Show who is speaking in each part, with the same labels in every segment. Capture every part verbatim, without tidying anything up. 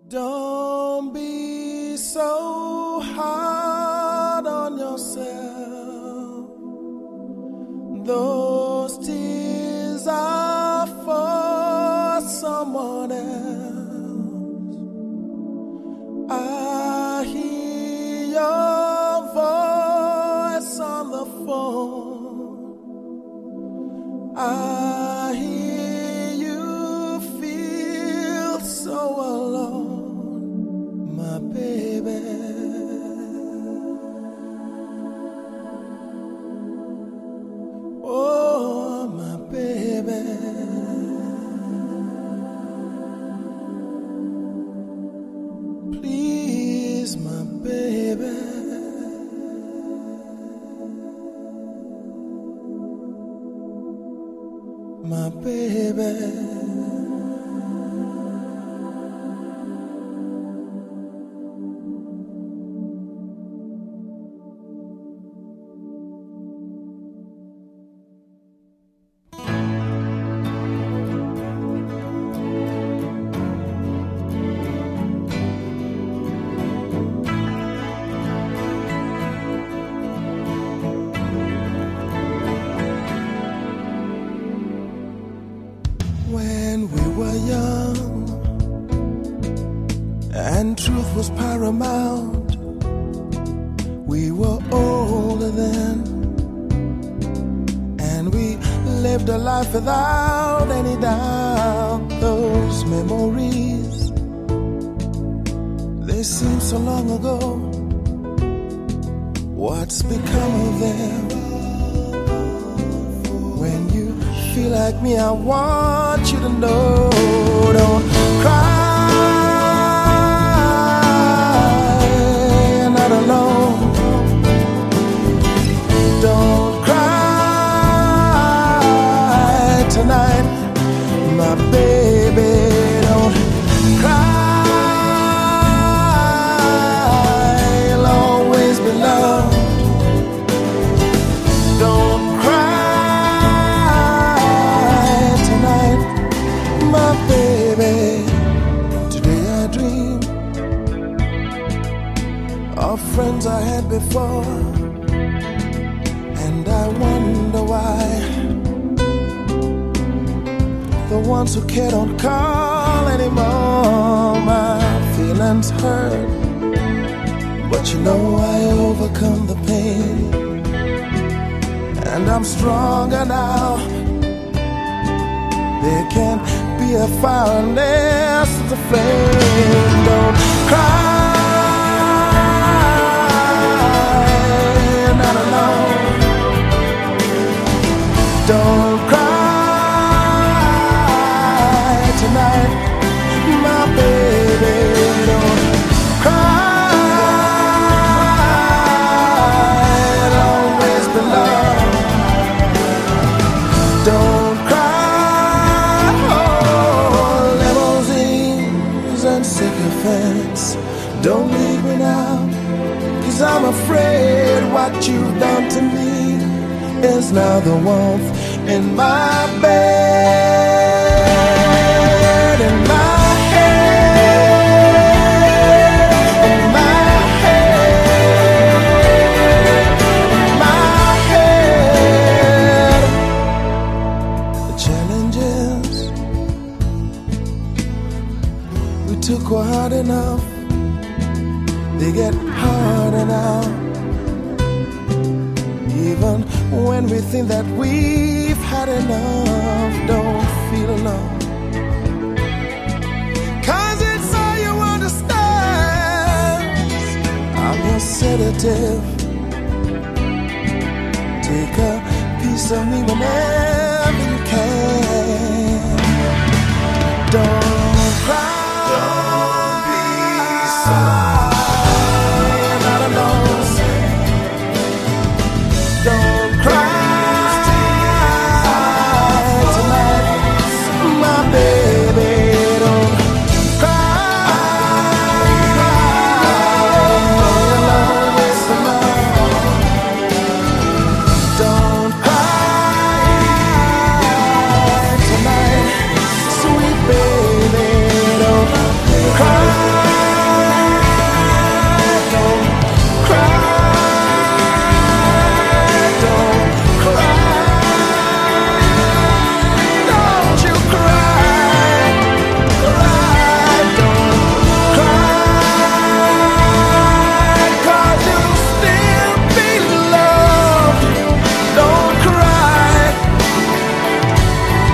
Speaker 1: Don't be so hard on yourself. Those tears are for someone else. I hear your voice on the phone. I hear you feel so alone, my baby. Oh, my baby. Please, my baby. My baby. When we were young and truth was paramount, we were older then, and we lived a life without any doubt. Those memories, they seem so long ago. What's become of them? When you feel like me, I want you to know, don't cry, you're not alone. Don't cry tonight, my baby. Don't cry, you'll always be loved. Don't my baby. Today I dream of friends I had before, and I wonder why the ones who care don't call anymore. My feelings hurt, but you know I overcome the pain, and I'm stronger now. There can't be a fire unless it's a flame. Don't cry, you're not alone. Don't cry tonight, my baby. Don't cry, it'll always be love. Don't sycophants, don't leave me now, 'cause I'm afraid what you've done to me is now the warmth in my bed, in my head, in my head, in my head. The challenges we took were hard enough, they get harder now. Even when we think that we've had enough, don't feel alone, 'cause it's all you understand. I'm your sedative, take a piece of me whenever you can. Don't cry, don't be sorry, you're not alone. Don't cry tonight, my baby. Don't cry, you'll always be loved. Don't cry.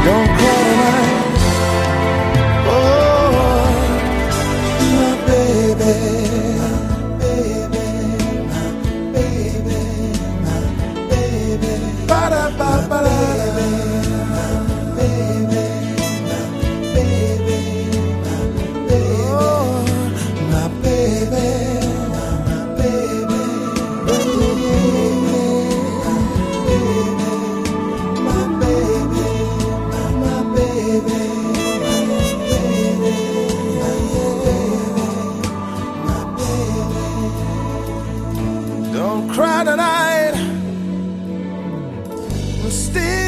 Speaker 1: Don't cry tonight. Oh, my baby, baby, my baby, my baby, ba-da-ba-ba-da. Don't cry tonight. We're still